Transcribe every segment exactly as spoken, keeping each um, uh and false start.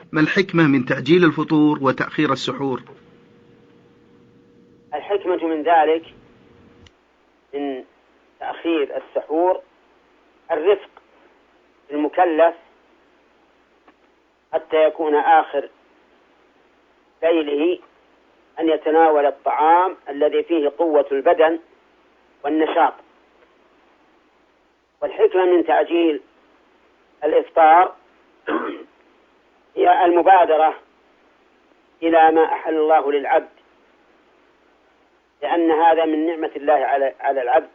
ما الحكمة من تعجيل الفطور وتأخير السحور؟ الحكمة من ذلك من تأخير السحور الرفق المكلف حتى يكون آخر ليله أن يتناول الطعام الذي فيه قوة البدن والنشاط. والحكمة من تعجيل الإفطار هي المبادرة إلى ما أحل الله للعبد، لأن هذا من نعمة الله على على العبد.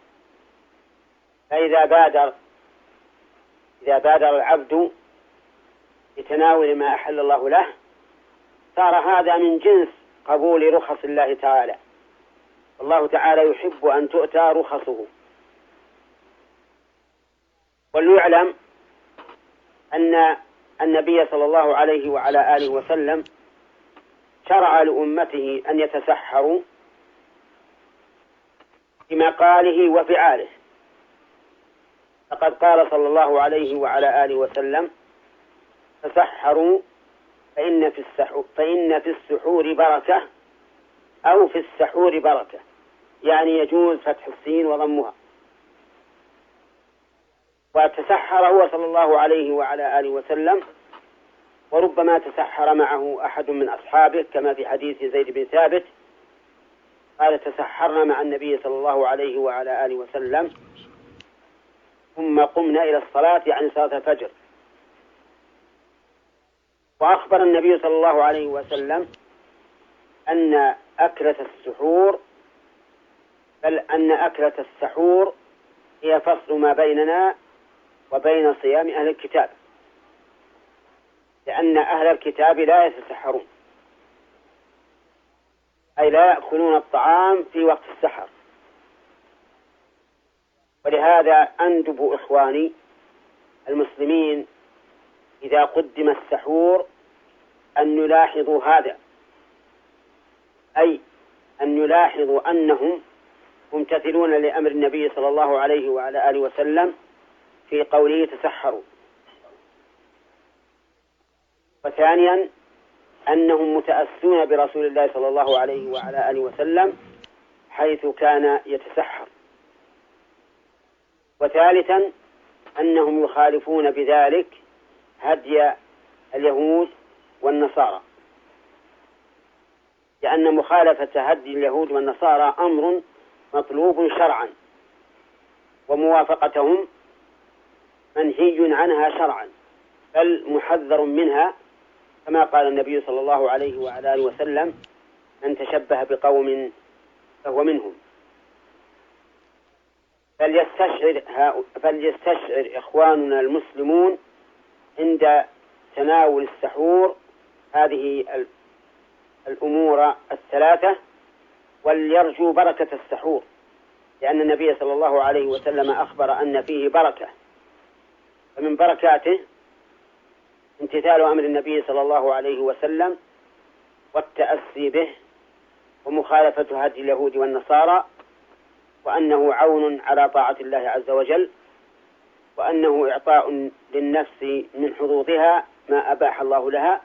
فإذا بادر إذا بادر العبد لتناول ما أحل الله له صار هذا من جنس قبول رخص الله تعالى، والله تعالى يحب أن تؤتى رخصه. وليعلم أن النبي صلى الله عليه وعلى آله وسلم شرع لأمته أن يتسحروا بمقاله وفعاله، فقد قال صلى الله عليه وعلى آله وسلم: تسحروا فإن في السحور, فإن في السحور بركة، أو في السحور بركة، يعني يجوز فتح السين وضمها. وتسحر هو صلى الله عليه وعلى آله وسلم، وربما تسحر معه أحد من أصحابه كما في حديث زيد بن ثابت قال: تسحرنا مع النبي صلى الله عليه وعلى آله وسلم ثم قمنا إلى الصلاة، يعني صلاة الفجر. وأخبر النبي صلى الله عليه وسلم أن أكلة السحور بل أن أكلة السحور هي فصل ما بيننا وبين صيام أهل الكتاب، لأن أهل الكتاب لا يتسحرون، أي لا يأكلون الطعام في وقت السحر. ولهذا أندب إخواني المسلمين إذا قدم السحور أن يلاحظوا هذا، أي أن يلاحظوا أنهم ممتثلون لأمر النبي صلى الله عليه وعلى آله وسلم في قوله تسحروا. وثانيا أنهم متأسون برسول الله صلى الله عليه وعلى آله وسلم حيث كان يتسحر. وثالثا أنهم يخالفون بذلك هدي اليهود والنصارى، لأن مخالفة هدي اليهود والنصارى أمر مطلوب شرعا، وموافقتهم منهي عنها شرعا، بل محذر منها، كما قال النبي صلى الله عليه وعلى آله وسلم: من تشبه بقوم فهو منهم. فليستشعر, فليستشعر إخواننا المسلمون عند تناول السحور هذه الأمور الثلاثة، وليرجوا بركة السحور، لأن النبي صلى الله عليه وسلم أخبر أن فيه بركة، فمن بركاته امتثال أمر النبي صلى الله عليه وسلم والتأسي به، ومخالفة هدي اليهود والنصارى، وأنه عون على طاعة الله عز وجل، وأنه إعطاء للنفس من حظوظها ما أباح الله لها،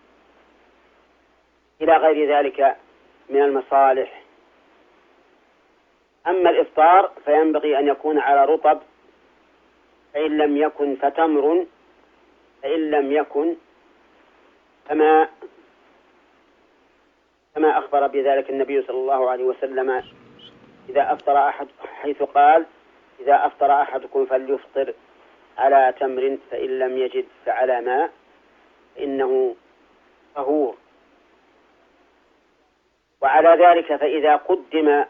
إلى غير ذلك من المصالح. أما الإفطار فينبغي أن يكون على رطب، فإن لم يكن فتمر، فإن لم يكن فما كما أخبر بذلك النبي صلى الله عليه وسلم إذا أفطر أحد، حيث قال: إذا أفطر أحدكم فليفطر على تمر، فإن لم يجد فعلى ماء، إنه طهور. وعلى ذلك فإذا قدم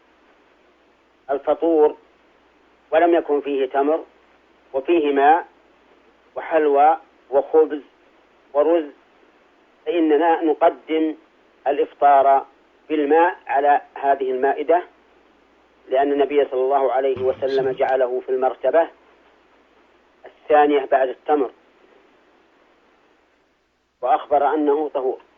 الفطور ولم يكن فيه تمر وفيه ماء وحلوى وخبز ورز، فإننا نقدم الإفطار بالماء على هذه المائدة، لأن النبي صلى الله عليه وسلم جعله في المرتبة الثانية بعد التمر، وأخبر أنه طهور.